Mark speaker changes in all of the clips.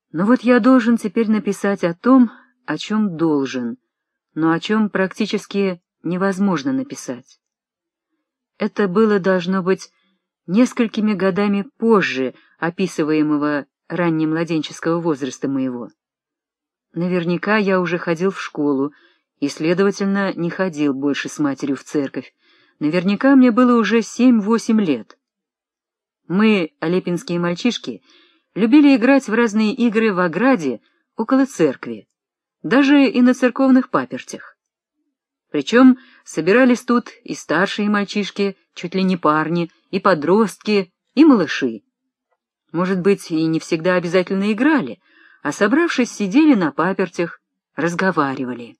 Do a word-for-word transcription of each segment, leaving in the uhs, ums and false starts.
Speaker 1: Но вот я должен теперь написать о том, о чем должен, но о чем практически невозможно написать. Это было, должно быть, несколькими годами позже описываемого раннемладенческого возраста моего. Наверняка я уже ходил в школу и, следовательно, не ходил больше с матерью в церковь. Наверняка мне было уже семь-восемь лет. Мы, алепинские мальчишки, любили играть в разные игры в ограде около церкви, даже и на церковных папертях. Причем собирались тут и старшие мальчишки, чуть ли не парни, и подростки, и малыши. Может быть, и не всегда обязательно играли, а, собравшись, сидели на папертях, разговаривали.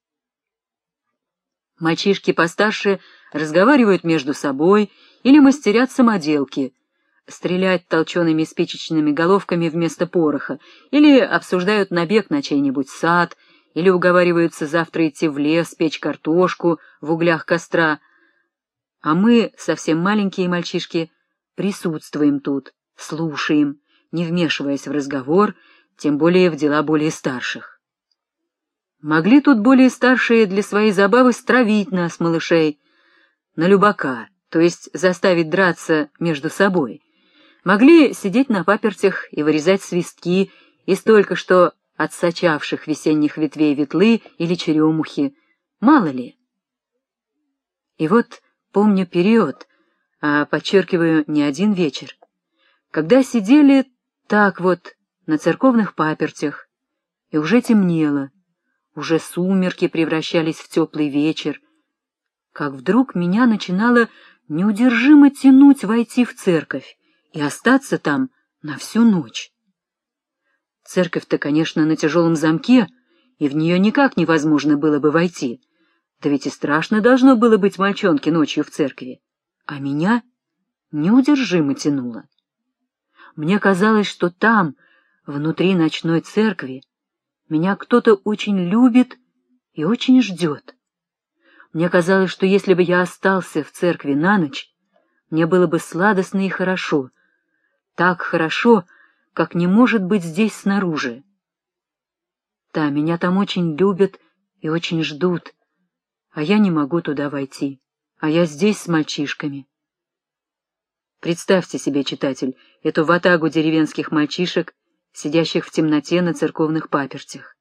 Speaker 1: Мальчишки постарше разговаривают между собой или мастерят самоделки, стрелять толчеными спичечными головками вместо пороха, или обсуждают набег на чей-нибудь сад, или уговариваются завтра идти в лес печь картошку в углях костра. А мы, совсем маленькие мальчишки, присутствуем тут, слушаем, не вмешиваясь в разговор, тем более в дела более старших. Могли тут более старшие для своей забавы стравить нас, малышей, на любака, то есть заставить драться между собой. Могли сидеть на папертях и вырезать свистки из только что отсочавших весенних ветвей ветлы или черемухи, мало ли. И вот помню период, а подчеркиваю, не один вечер, когда сидели так вот на церковных папертях, и уже темнело, уже сумерки превращались в теплый вечер, как вдруг меня начинало неудержимо тянуть войти в церковь и остаться там на всю ночь. Церковь-то, конечно, на тяжелом замке, и в нее никак невозможно было бы войти, да ведь и страшно должно было быть мальчонке ночью в церкви, а меня неудержимо тянуло. Мне казалось, что там, внутри ночной церкви, меня кто-то очень любит и очень ждет. Мне казалось, что если бы я остался в церкви на ночь, мне было бы сладостно и хорошо, так хорошо, как не может быть здесь снаружи. Да, меня там очень любят и очень ждут, а я не могу туда войти, а я здесь с мальчишками. Представьте себе, читатель, эту ватагу деревенских мальчишек, сидящих в темноте на церковных папертях.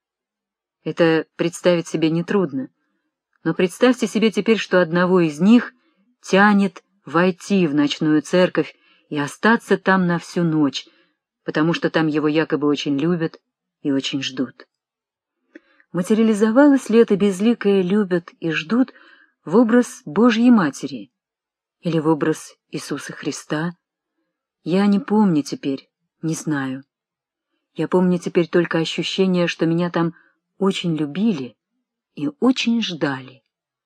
Speaker 1: Это представить себе нетрудно, но представьте себе теперь, что одного из них тянет войти в ночную церковь и остаться там на всю ночь, потому что там его якобы очень любят и очень ждут. Материализовалось ли это безликое «любят» и «ждут» в образ Божьей Матери или в образ Иисуса Христа? Я не помню теперь, не знаю. Я помню теперь только ощущение, что меня там очень любили и очень ждали.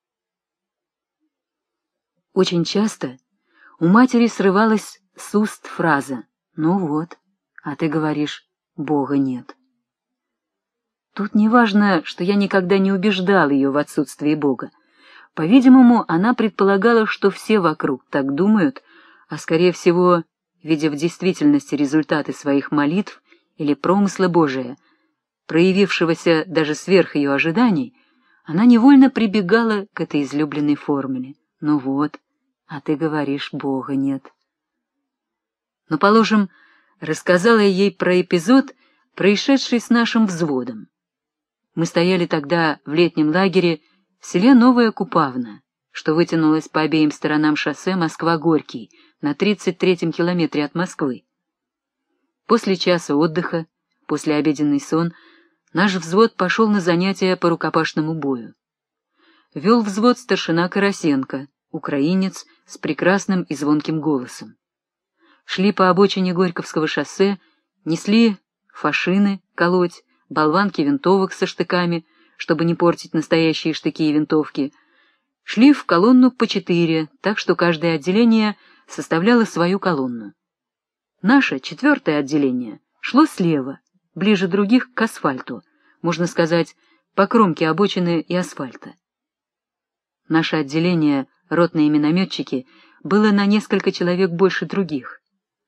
Speaker 1: Очень часто у матери срывалась с уст фраза «Ну вот, а ты говоришь, Бога нет». Тут не важно, что я никогда не убеждал ее в отсутствии Бога. По-видимому, она предполагала, что все вокруг так думают, а, скорее всего, видя в действительности результаты своих молитв или промысла Божия, проявившегося даже сверх ее ожиданий, она невольно прибегала к этой излюбленной формуле. «Ну вот, а ты говоришь, Бога нет». Но, положим, рассказала я ей про эпизод, происшедший с нашим взводом. Мы стояли тогда в летнем лагере в селе Новая Купавна, что вытянулось по обеим сторонам шоссе Москва-Горький, на тридцать третьем километре от Москвы. После часа отдыха, после обеденный сон, наш взвод пошел на занятия по рукопашному бою. Вел взвод старшина Карасенко, украинец с прекрасным и звонким голосом. Шли по обочине Горьковского шоссе, несли фашины колоть, болванки винтовок со штыками, чтобы не портить настоящие штыки и винтовки. Шли в колонну по четыре, так что каждое отделение составляло свою колонну. Наше, четвертое отделение, шло слева, ближе других к асфальту, можно сказать, по кромке обочины и асфальта. Наше отделение, ротные минометчики, было на несколько человек больше других.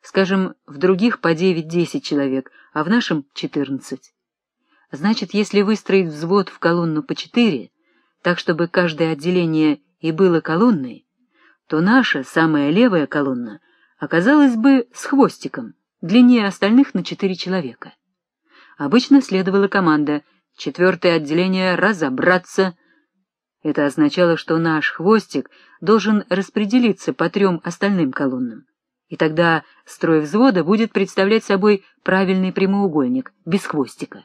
Speaker 1: Скажем, в других по девять-десять человек, а в нашем — четырнадцать. Значит, если выстроить взвод в колонну по четыре, так чтобы каждое отделение и было колонной, то наша, самая левая колонна, оказалась бы с хвостиком, длиннее остальных на четыре человека. Обычно следовала команда «четвертое отделение разобраться». Это означало, что наш хвостик должен распределиться по трем остальным колоннам, и тогда строй взвода будет представлять собой правильный прямоугольник, без хвостика.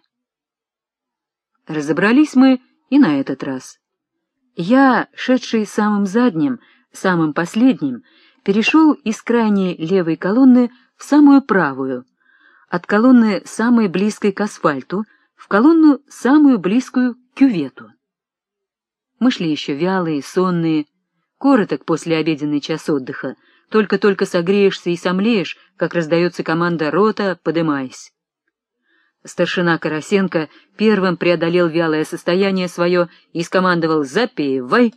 Speaker 1: Разобрались мы и на этот раз. Я, шедший самым задним, самым последним, перешел из крайней левой колонны в самую правую, от колонны самой близкой к асфальту в колонну самую близкую к кювету. Мы шли еще вялые, сонные, короток после обеденный час отдыха, только-только согреешься и сомлеешь, как раздается команда «Рота, подымайся». Старшина Карасенко первым преодолел вялое состояние свое и скомандовал «Запевай!».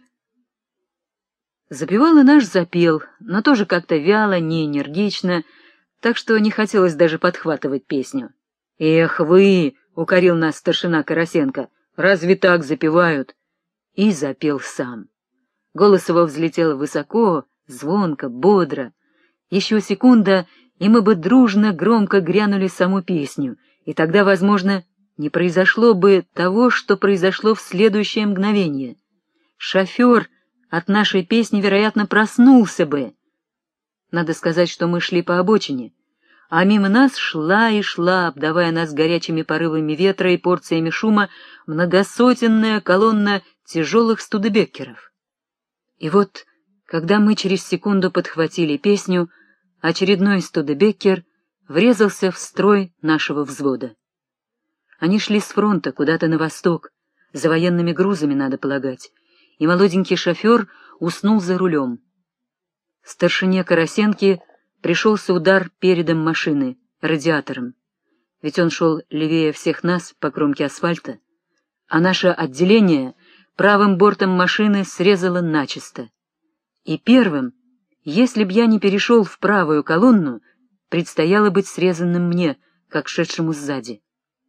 Speaker 1: Запевал и наш запел, но тоже как-то вяло, не энергично, так что не хотелось даже подхватывать песню. «Эх вы!» — укорил нас старшина Карасенко. «Разве так запевают?» И запел сам. Голос его взлетел высоко, звонко, бодро. Еще секунда, и мы бы дружно, громко грянули саму песню, и тогда, возможно, не произошло бы того, что произошло в следующее мгновение. Шофер от нашей песни, вероятно, проснулся бы. Надо сказать, что мы шли по обочине, а мимо нас шла и шла, обдавая нас горячими порывами ветра и порциями шума, многосотенная колонна тяжелых студебеккеров. И вот, когда мы через секунду подхватили песню, очередной студебеккер врезался в строй нашего взвода. Они шли с фронта куда-то на восток, за военными грузами, надо полагать, и молоденький шофер уснул за рулем. Старшине Карасенке пришелся удар передом машины, радиатором, ведь он шел левее всех нас по кромке асфальта, а наше отделение правым бортом машины срезало начисто. И первым, если б я не перешел в правую колонну, предстояло быть срезанным мне, как шедшему сзади.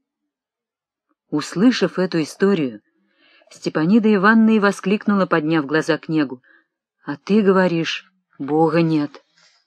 Speaker 1: Услышав эту историю, Степанида Ивановна и воскликнула, подняв глаза к небу: «А ты говоришь, Бога нет».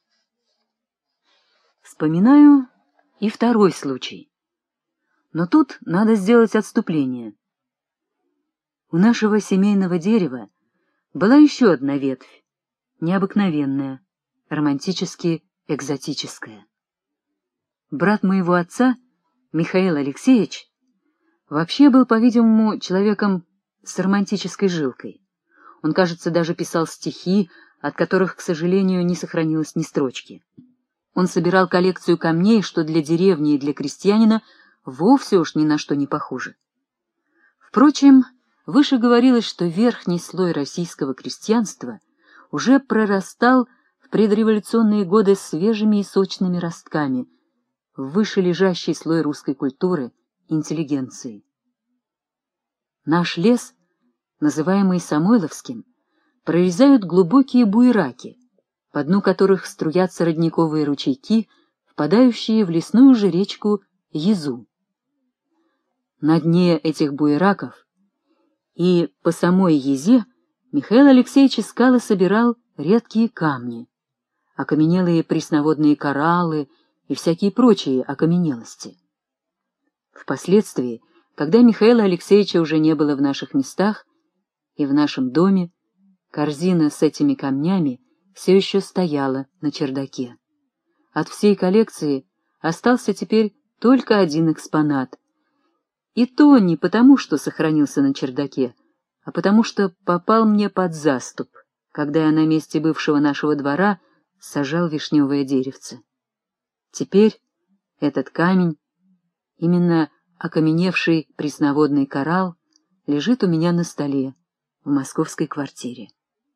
Speaker 1: Вспоминаю и второй случай. Но тут надо сделать отступление. У нашего семейного дерева была еще одна ветвь, необыкновенная, романтически экзотическая. Брат моего отца, Михаил Алексеевич, вообще был, по-видимому, человеком с романтической жилкой. Он, кажется, даже писал стихи, от которых, к сожалению, не сохранилось ни строчки. Он собирал коллекцию камней, что для деревни и для крестьянина вовсе уж ни на что не похоже. Впрочем, выше говорилось, что верхний слой российского крестьянства уже прорастал в предреволюционные годы свежими и сочными ростками в выше лежащий слой русской культуры, интеллигенции. Наш лес, называемый Самойловским, прорезают глубокие буераки, по дну которых струятся родниковые ручейки, впадающие в лесную же речку Язу. На дне этих буераков и по самой Язе Михаил Алексеевич искал и собирал редкие камни, окаменелые пресноводные кораллы и всякие прочие окаменелости. Впоследствии, когда Михаила Алексеевича уже не было в наших местах и в нашем доме, корзина с этими камнями все еще стояла на чердаке. От всей коллекции остался теперь только один экспонат. И то не потому, что сохранился на чердаке, а потому что попал мне под заступ, когда я на месте бывшего нашего двора сажал вишневое деревце. Теперь этот камень, именно окаменевший пресноводный коралл, лежит у меня на столе в московской квартире.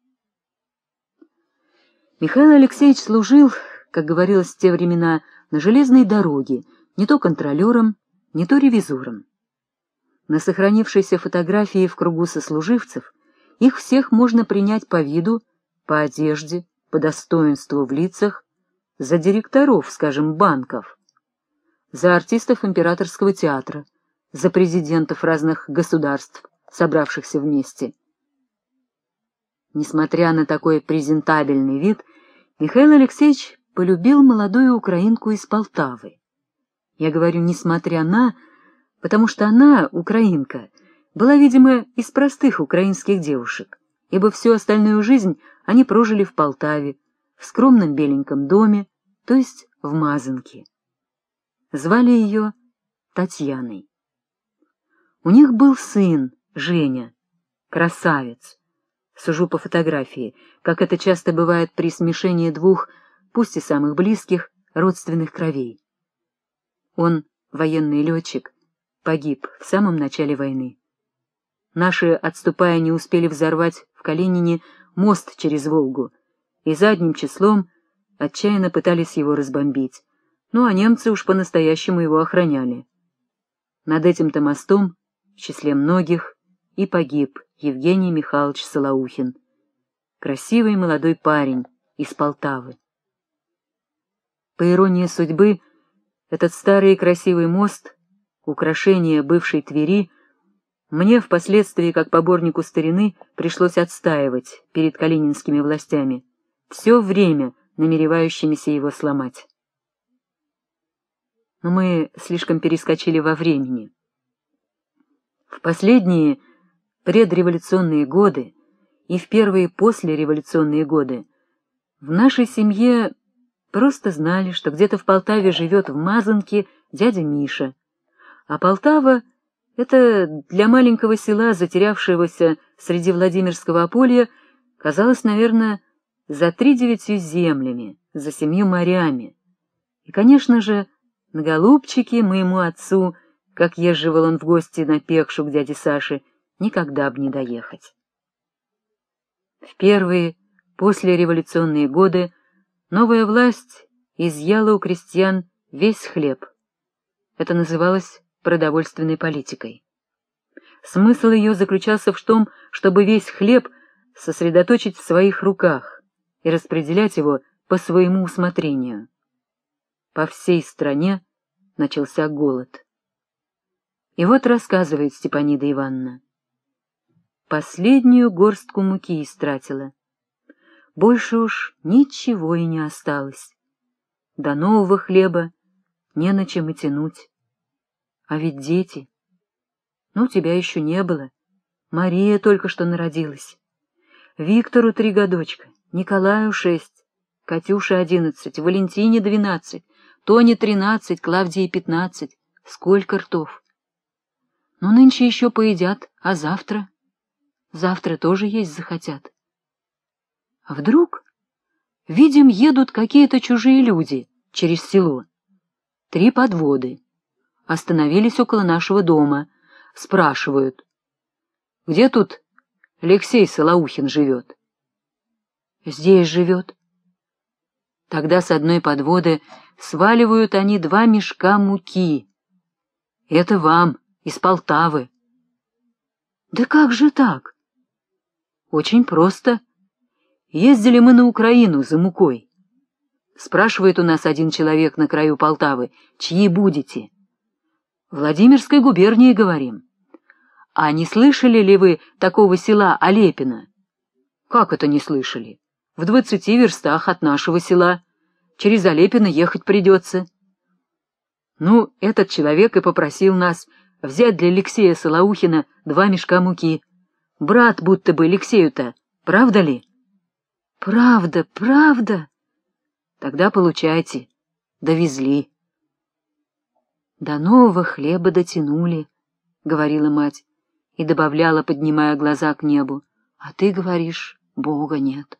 Speaker 1: Михаил Алексеевич служил, как говорилось в те времена, на железной дороге, не то контролером, не то ревизором. На сохранившейся фотографии в кругу сослуживцев их всех можно принять по виду, по одежде, по достоинству в лицах за директоров, скажем, банков, за артистов императорского театра, за президентов разных государств, собравшихся вместе. Несмотря на такой презентабельный вид, Михаил Алексеевич полюбил молодую украинку из Полтавы. Я говорю «несмотря на», потому что она, украинка, была, видимо, из простых украинских девушек, ибо всю остальную жизнь они прожили в Полтаве, в скромном беленьком доме, то есть в Мазанке. Звали ее Татьяной. У них был сын, Женя, красавец. Сужу по фотографии, как это часто бывает при смешении двух, пусть и самых близких, родственных кровей. Он, военный летчик, погиб в самом начале войны. Наши, отступая, не успели взорвать в Калинине мост через Волгу, и задним числом отчаянно пытались его разбомбить, ну а немцы уж по-настоящему его охраняли. Над этим-то мостом, в числе многих, и погиб Евгений Михайлович Солоухин, красивый молодой парень из Полтавы. По иронии судьбы, этот старый и красивый мост, украшение бывшей Твери, мне впоследствии, как поборнику старины, пришлось отстаивать перед калининскими властями, все время намеревающимися его сломать. Но мы слишком перескочили во времени. В последние предреволюционные годы и в первые послереволюционные годы в нашей семье просто знали, что где-то в Полтаве живет в Мазанке дядя Миша, а Полтава — это для маленького села, затерявшегося среди Владимирского ополья, казалось, наверное, за три девятью землями, за семью морями. И, конечно же, на голубчики моему отцу, как езживал он в гости на Пекшу к дяде Саше, никогда б не доехать. В первые послереволюционные годы новая власть изъяла у крестьян весь хлеб. Это называлось продовольственной политикой. Смысл ее заключался в том, чтобы весь хлеб сосредоточить в своих руках и распределять его по своему усмотрению. По всей стране начался голод. И вот рассказывает Степанида Ивановна. Последнюю горстку муки истратила. Больше уж ничего и не осталось. До нового хлеба не на чем и тянуть. А ведь дети... Ну, тебя еще не было. Мария только что народилась. Виктору три годочка, Николаю шесть, Катюше одиннадцать, Валентине двенадцать, Тоне тринадцать, Клавдии пятнадцать. Сколько ртов! Ну, нынче еще поедят, а завтра? Завтра тоже есть захотят. А вдруг, видим, едут какие-то чужие люди через село. Три подводы. Остановились около нашего дома. Спрашивают, где тут Алексей Солоухин живет? Здесь живет. Тогда с одной подводы сваливают они два мешка муки. Это вам, из Полтавы. Да как же так? Очень просто. Ездили мы на Украину за мукой. Спрашивает у нас один человек на краю Полтавы, чьи будете? Владимирской губернии, говорим. А не слышали ли вы такого села Олепино? Как это не слышали? В двадцати верстах от нашего села. Через Олепино ехать придется. Ну, этот человек и попросил нас взять для Алексея Солоухина два мешка муки. Брат будто бы Алексею-то, правда ли? Правда, правда. Тогда получайте. Довезли. До нового хлеба дотянули, — говорила мать, и добавляла, поднимая глаза к небу. А ты говоришь, Бога нет.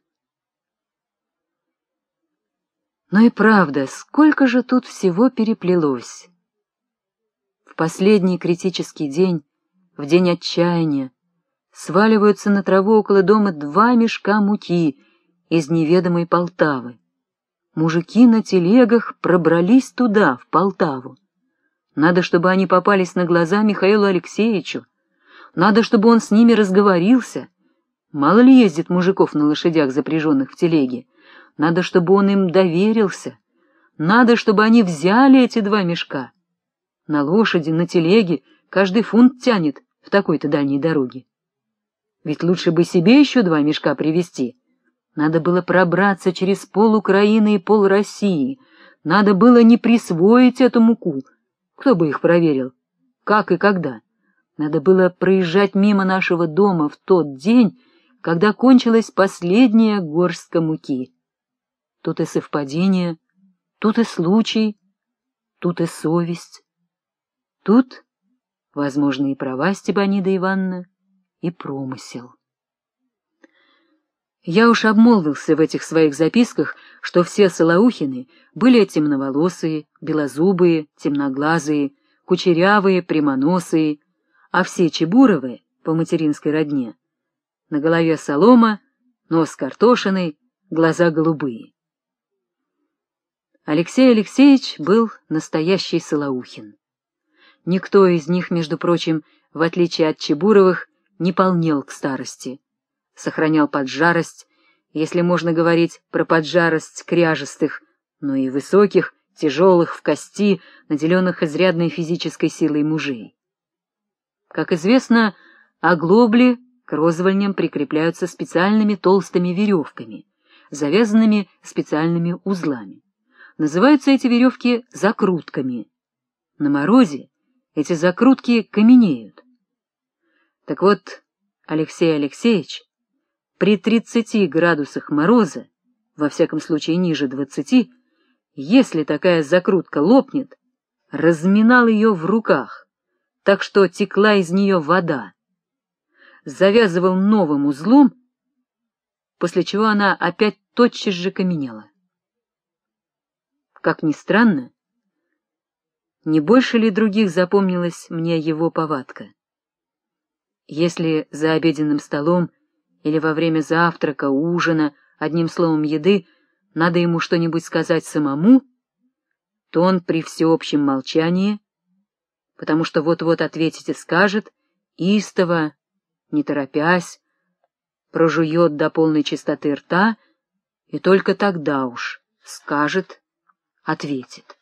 Speaker 1: Но и правда, сколько же тут всего переплелось. В последний критический день, в день отчаяния, сваливаются на траву около дома два мешка муки из неведомой Полтавы. Мужики на телегах пробрались туда, в Полтаву. Надо, чтобы они попались на глаза Михаилу Алексеевичу. Надо, чтобы он с ними разговорился. Мало ли ездит мужиков на лошадях, запряженных в телеге. Надо, чтобы он им доверился, Надо, чтобы они взяли эти два мешка. На лошади, на телеге каждый фунт тянет в такой-то дальней дороге. Ведь лучше бы себе еще два мешка привезти. Надо было пробраться через пол Украины и пол России. Надо было не присвоить эту муку. Кто бы их проверил? Как и когда? Надо было проезжать мимо нашего дома в тот день, когда кончилась последняя горстка муки. Тут и совпадение, тут и случай, тут и совесть. Тут, возможно, и права Степанида Ивановна, и промысел. Я уж обмолвился в этих своих записках, что все Солоухины были темноволосые, белозубые, темноглазые, кучерявые, прямоносые, а все Чебуровы по материнской родне на голове солома, нос картошиный, глаза голубые. Алексей Алексеевич был настоящий Солоухин. Никто из них, между прочим, в отличие от Чебуровых, не полнел к старости, сохранял поджарость, если можно говорить про поджарость кряжестых, но и высоких, тяжелых в кости, наделенных изрядной физической силой мужей. Как известно, оглобли к розвальням прикрепляются специальными толстыми веревками, завязанными специальными узлами. Называются эти веревки закрутками. На морозе эти закрутки каменеют. Так вот, Алексей Алексеевич при тридцати градусах мороза, во всяком случае ниже двадцати, если такая закрутка лопнет, разминал ее в руках, так что текла из нее вода, завязывал новым узлом, после чего она опять тотчас же каменела. Как ни странно, не больше ли других запомнилась мне его повадка? Если за обеденным столом или во время завтрака, ужина, одним словом еды, надо ему что-нибудь сказать самому, то он при всеобщем молчании, потому что вот-вот ответить и скажет, истово, не торопясь, прожует до полной чистоты рта и только тогда уж скажет, ответит.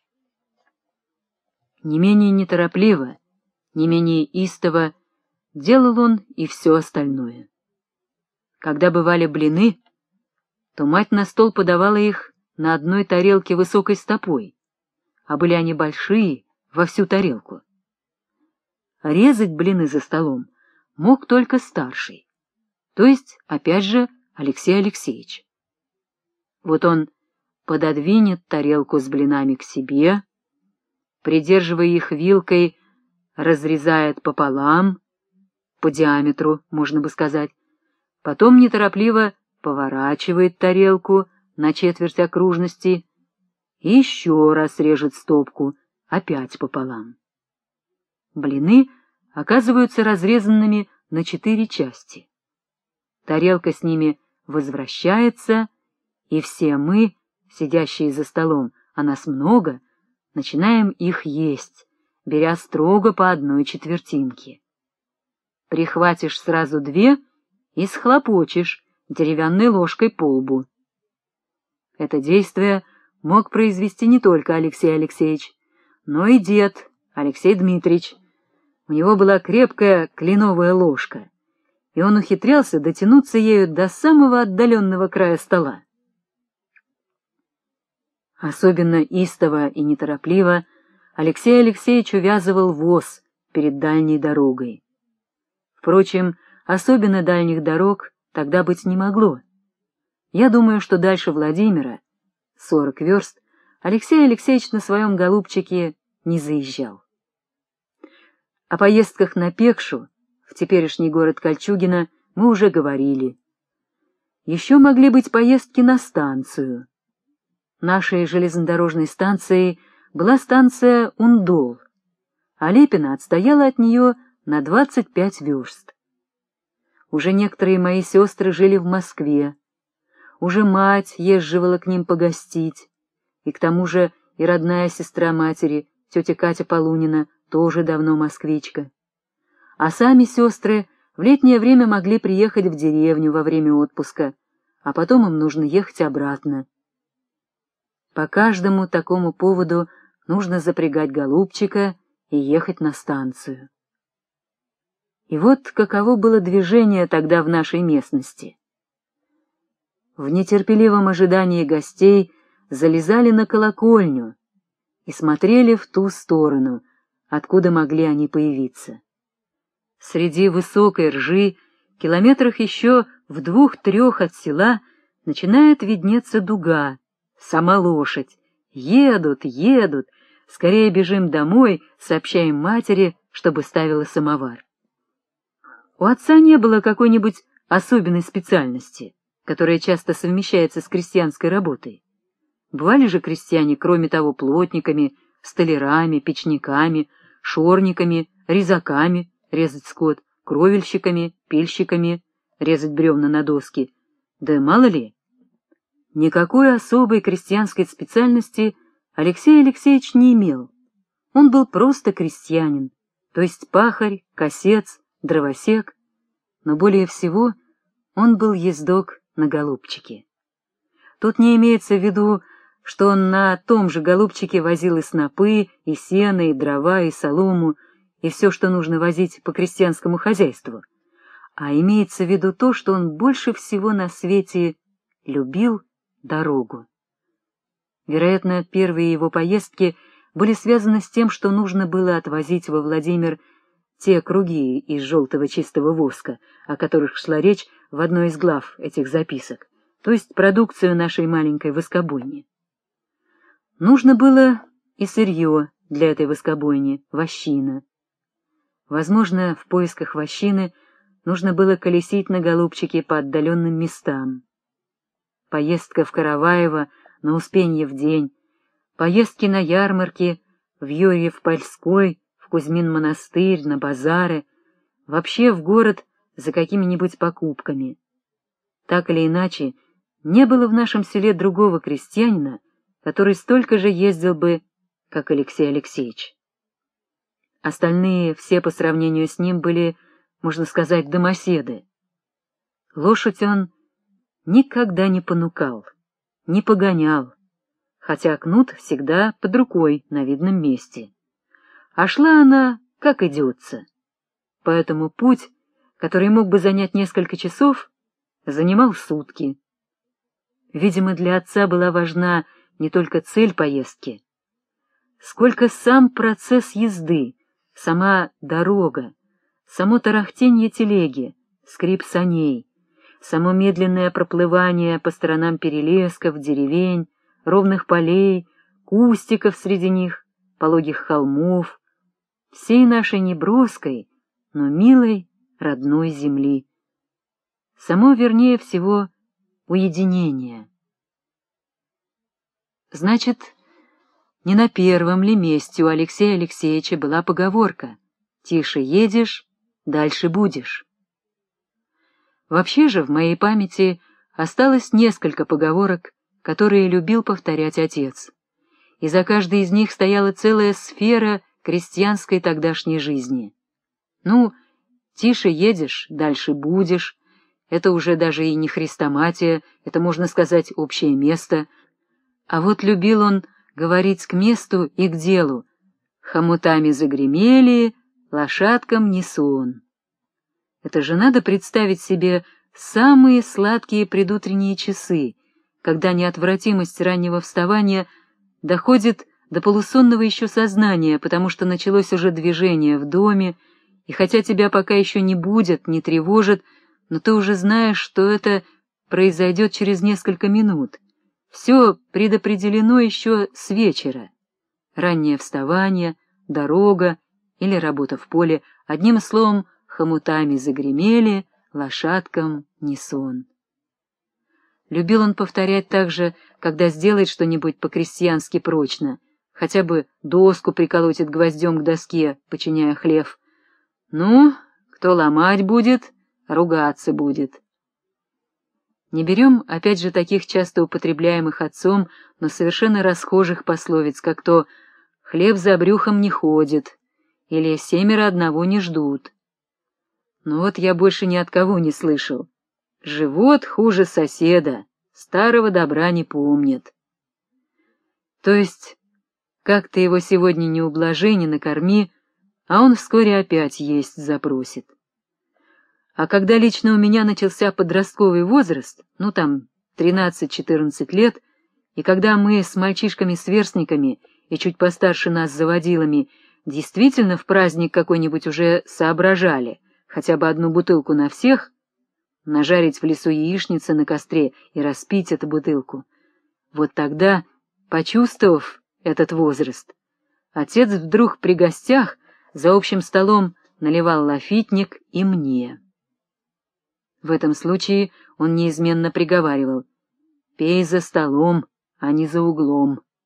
Speaker 1: Не менее неторопливо, не менее истово делал он и все остальное. Когда бывали блины, то мать на стол подавала их на одной тарелке высокой стопой, а были они большие, во всю тарелку. Резать блины за столом мог только старший, то есть, опять же, Алексей Алексеевич. Вот он пододвинет тарелку с блинами к себе, придерживая их вилкой, разрезает пополам, по диаметру, можно бы сказать, потом неторопливо поворачивает тарелку на четверть окружности и еще раз режет стопку, опять пополам. Блины оказываются разрезанными на четыре части. Тарелка с ними возвращается, и все мы, сидящие за столом, а нас много, начинаем их есть, беря строго по одной четвертинке. Прихватишь сразу две и схлопочешь деревянной ложкой по лбу. Это действие мог произвести не только Алексей Алексеевич, но и дед Алексей Дмитриевич. У него была крепкая кленовая ложка, и он ухитрялся дотянуться ею до самого отдаленного края стола. Особенно истово и неторопливо Алексей Алексеевич увязывал воз перед дальней дорогой. Впрочем, особенно дальних дорог тогда быть не могло. Я думаю, что дальше Владимира, сорок верст, Алексей Алексеевич на своем голубчике не заезжал. О поездках на Пекшу, в теперешний город Кольчугино, мы уже говорили. Еще могли быть поездки на станцию. Нашей железнодорожной станцией была станция Ундол, а Лепино отстояла от нее на двадцать пять верст. Уже некоторые мои сестры жили в Москве, уже мать езживала к ним погостить, и к тому же и родная сестра матери, тетя Катя Полунина, тоже давно москвичка. А сами сестры в летнее время могли приехать в деревню во время отпуска, а потом им нужно ехать обратно. По каждому такому поводу нужно запрягать голубчика и ехать на станцию. И вот каково было движение тогда в нашей местности. В нетерпеливом ожидании гостей залезали на колокольню и смотрели в ту сторону, откуда могли они появиться. Среди высокой ржи, километрах еще в двух-трех от села, начинает виднеться дуга, сама лошадь. Едут, едут, скорее бежим домой, сообщаем матери, чтобы ставила самовар. У отца не было какой-нибудь особенной специальности, которая часто совмещается с крестьянской работой. Бывали же крестьяне, кроме того, плотниками, столярами, печниками, шорниками, резаками, резать скот, кровельщиками, пильщиками, резать бревна на доски. Да мало ли. Никакой особой крестьянской специальности Алексей Алексеевич не имел. Он был просто крестьянин, то есть пахарь, косец, дровосек, но более всего он был ездок на голубчике. Тут не имеется в виду, что он на том же голубчике возил и снопы, и сено, и дрова, и солому, и все, что нужно возить по крестьянскому хозяйству, а имеется в виду то, что он больше всего на свете любил дорогу. Вероятно, первые его поездки были связаны с тем, что нужно было отвозить во Владимир те круги из желтого чистого воска, о которых шла речь в одной из глав этих записок, то есть продукцию нашей маленькой воскобойни. Нужно было и сырье для этой воскобойни, вощина. Возможно, в поисках вощины нужно было колесить на голубчике по отдаленным местам. Поездка в Караваево на Успенье в день, поездки на ярмарки в Юрьев-Польской, в Кузьмин-монастырь, на базары, вообще в город за какими-нибудь покупками. Так или иначе, не было в нашем селе другого крестьянина, который столько же ездил бы, как Алексей Алексеевич. Остальные все по сравнению с ним были, можно сказать, домоседы. Лошадь он никогда не понукал, не погонял, хотя кнут всегда под рукой на видном месте. А шла она, как идется. Поэтому путь, который мог бы занять несколько часов, занимал сутки. Видимо, для отца была важна не только цель поездки, сколько сам процесс езды, сама дорога, само тарахтенье телеги, скрип саней, само медленное проплывание по сторонам перелесков, деревень, ровных полей, кустиков среди них, пологих холмов, всей нашей неброской, но милой родной земли. Само, вернее всего, уединение. Значит, не на первом ли месте у Алексея Алексеевича была поговорка «Тише едешь, дальше будешь». Вообще же в моей памяти осталось несколько поговорок, которые любил повторять отец, и за каждой из них стояла целая сфера крестьянской тогдашней жизни. Ну, тише едешь, дальше будешь, это уже даже и не хрестоматия, это, можно сказать, общее место. А вот любил он говорить к месту и к делу: хомутами загремели, лошадкам не сон. Это же надо представить себе самые сладкие предутренние часы, когда неотвратимость раннего вставания доходит до полусонного еще сознания, потому что началось уже движение в доме, и хотя тебя пока еще не будят, не тревожат, но ты уже знаешь, что это произойдет через несколько минут. Все предопределено еще с вечера. Раннее вставание, дорога или работа в поле, одним словом, хомутами загремели, лошадкам не сон. Любил он повторять также, когда сделает что-нибудь по-крестьянски прочно, хотя бы доску приколотит гвоздем к доске, починяя хлев. Ну, кто ломать будет, ругаться будет. Не берем, опять же, таких часто употребляемых отцом, но совершенно расхожих пословиц, как то «хлеб за брюхом не ходит» или «семеро одного не ждут». Но вот я больше ни от кого не слышал. «Живот хуже соседа, старого добра не помнит». То есть, как ты его сегодня не ублажи, не накорми, а он вскоре опять есть запросит. А когда лично у меня начался подростковый возраст, ну там тринадцать-четырнадцать лет, и когда мы с мальчишками-сверстниками и чуть постарше нас заводилами действительно в праздник какой-нибудь уже соображали, хотя бы одну бутылку на всех, нажарить в лесу яичницы на костре и распить эту бутылку, вот тогда, почувствовав этот возраст, отец вдруг при гостях за общим столом наливал лафитник и мне. В этом случае он неизменно приговаривал: «Пей за столом, а не за углом».